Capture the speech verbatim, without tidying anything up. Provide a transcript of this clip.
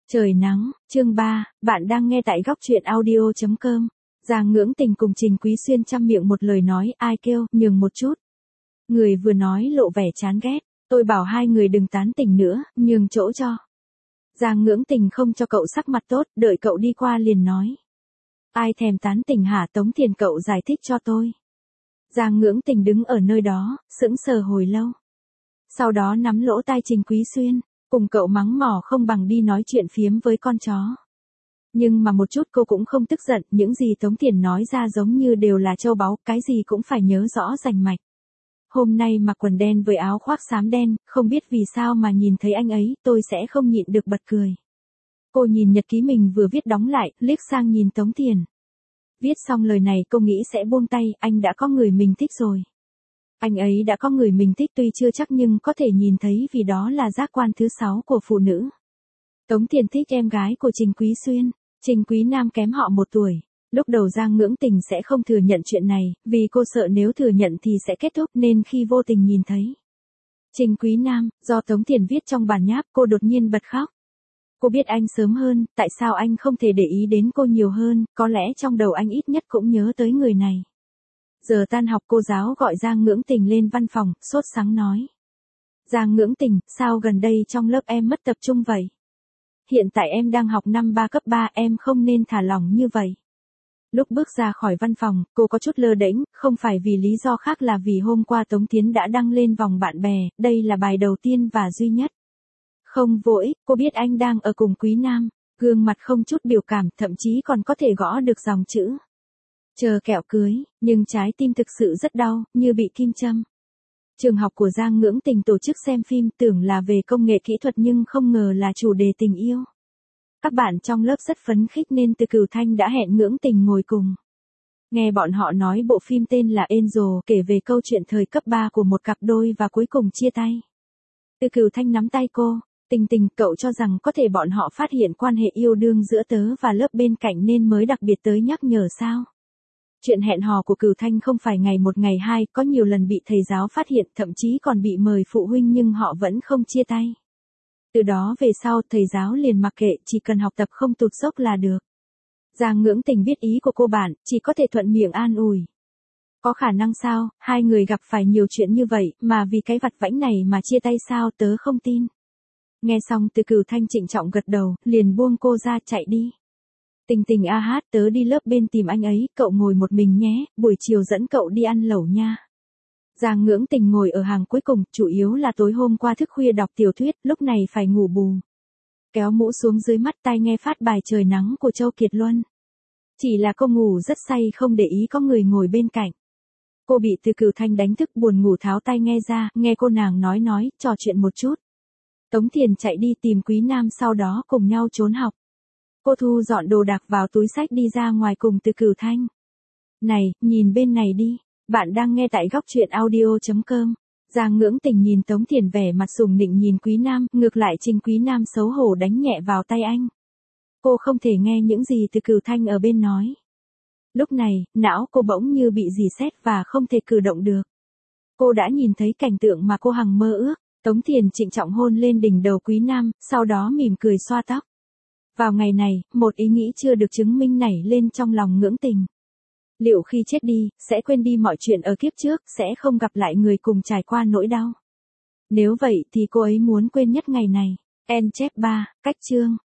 Trời nắng, chương ba, bạn đang nghe tại góc truyện audio chấm com. Giang Ngưỡng Tình cùng Trình Quý Xuyên chăm miệng một lời nói, ai kêu, nhường một chút. Người vừa nói lộ vẻ chán ghét, tôi bảo hai người đừng tán tỉnh nữa, nhường chỗ cho. Giang Ngưỡng Tình không cho cậu sắc mặt tốt, đợi cậu đi qua liền nói. Ai thèm tán tỉnh hả? Tống Tiền cậu giải thích cho tôi. Giang Ngưỡng Tình đứng ở nơi đó, sững sờ hồi lâu. Sau đó nắm lỗ tai Trình Quý Xuyên. Cùng cậu mắng mỏ không bằng đi nói chuyện phiếm với con chó. Nhưng mà một chút cô cũng không tức giận, những gì Tống Tiền nói ra giống như đều là châu báu, cái gì cũng phải nhớ rõ rành mạch. Hôm nay mặc quần đen với áo khoác xám đen, không biết vì sao mà nhìn thấy anh ấy, tôi sẽ không nhịn được bật cười. Cô nhìn nhật ký mình vừa viết đóng lại, liếc sang nhìn Tống Tiền. Viết xong lời này cô nghĩ sẽ buông tay, anh đã có người mình thích rồi. Anh ấy đã có người mình thích tuy chưa chắc nhưng có thể nhìn thấy vì đó là giác quan thứ sáu của phụ nữ. Tống Tiền thích em gái của Trình Quý Xuyên, Trình Quý Nam kém họ một tuổi. Lúc đầu Giang Ngưỡng Tình sẽ không thừa nhận chuyện này, vì cô sợ nếu thừa nhận thì sẽ kết thúc nên khi vô tình nhìn thấy Trình Quý Nam, do Tống Tiền viết trong bản nháp cô đột nhiên bật khóc. Cô biết anh sớm hơn, tại sao anh không thể để ý đến cô nhiều hơn, có lẽ trong đầu anh ít nhất cũng nhớ tới người này. Giờ tan học cô giáo gọi Giang Ngưỡng Tình lên văn phòng, sốt sắng nói. Giang Ngưỡng Tình, sao gần đây trong lớp em mất tập trung vậy? Hiện tại em đang học năm ba cấp ba, em không nên thả lỏng như vậy. Lúc bước ra khỏi văn phòng, cô có chút lơ đễnh, không phải vì lý do khác là vì hôm qua Tống Tiến đã đăng lên vòng bạn bè, đây là bài đầu tiên và duy nhất. Không vô ích, cô biết anh đang ở cùng Quý Nam, gương mặt không chút biểu cảm, thậm chí còn có thể gõ được dòng chữ. Chờ kẹo cưới, nhưng trái tim thực sự rất đau, như bị kim châm. Trường học của Giang Ngưỡng Tình tổ chức xem phim tưởng là về công nghệ kỹ thuật nhưng không ngờ là chủ đề tình yêu. Các bạn trong lớp rất phấn khích nên Từ Cửu Thanh đã hẹn Ngưỡng Tình ngồi cùng. Nghe bọn họ nói bộ phim tên là Angel kể về câu chuyện thời cấp ba của một cặp đôi và cuối cùng chia tay. Từ Cửu Thanh nắm tay cô, Tình Tình, cậu cho rằng có thể bọn họ phát hiện quan hệ yêu đương giữa tớ và lớp bên cạnh nên mới đặc biệt tới nhắc nhở sao? Chuyện hẹn hò của Cửu Thanh không phải ngày một ngày hai, có nhiều lần bị thầy giáo phát hiện, thậm chí còn bị mời phụ huynh nhưng họ vẫn không chia tay. Từ đó về sau, thầy giáo liền mặc kệ, chỉ cần học tập không tụt dốc là được. Giang Ngưỡng Tình biết ý của cô bạn, chỉ có thể thuận miệng an ủi. Có khả năng sao, hai người gặp phải nhiều chuyện như vậy, mà vì cái vặt vãnh này mà chia tay sao, tớ không tin. Nghe xong Từ Cửu Thanh trịnh trọng gật đầu, liền buông cô ra chạy đi. Tình Tình a hát, tớ đi lớp bên tìm anh ấy, cậu ngồi một mình nhé, buổi chiều dẫn cậu đi ăn lẩu nha. Giang Ngưỡng Tình ngồi ở hàng cuối cùng, chủ yếu là tối hôm qua thức khuya đọc tiểu thuyết, lúc này phải ngủ bù. Kéo mũ xuống dưới mắt tai nghe phát bài Trời Nắng của Châu Kiệt Luân. Chỉ là cô ngủ rất say không để ý có người ngồi bên cạnh. Cô bị Từ Cửu Thanh đánh thức buồn ngủ tháo tai nghe ra, nghe cô nàng nói nói, trò chuyện một chút. Tống Tiền chạy đi tìm Quý Nam sau đó cùng nhau trốn học. Cô thu dọn đồ đạc vào túi xách đi ra ngoài cùng Từ Cửu Thanh. Này, nhìn bên này đi, bạn đang nghe tại góc truyện audio chấm com. Giang Ngưỡng Tình nhìn Tống Tiền vẻ mặt sùng nịnh nhìn Quý Nam, ngược lại Trình Quý Nam xấu hổ đánh nhẹ vào tay anh. Cô không thể nghe những gì Từ Cửu Thanh ở bên nói. Lúc này, não cô bỗng như bị dì xét và không thể cử động được. Cô đã nhìn thấy cảnh tượng mà cô hằng mơ ước, Tống Tiền trịnh trọng hôn lên đỉnh đầu Quý Nam, sau đó mỉm cười xoa tóc. Vào ngày này, một ý nghĩ chưa được chứng minh nảy lên trong lòng Ngưỡng Tình. Liệu khi chết đi, sẽ quên đi mọi chuyện ở kiếp trước, sẽ không gặp lại người cùng trải qua nỗi đau. Nếu vậy thì cô ấy muốn quên nhất ngày này. En chép ba, cách chương.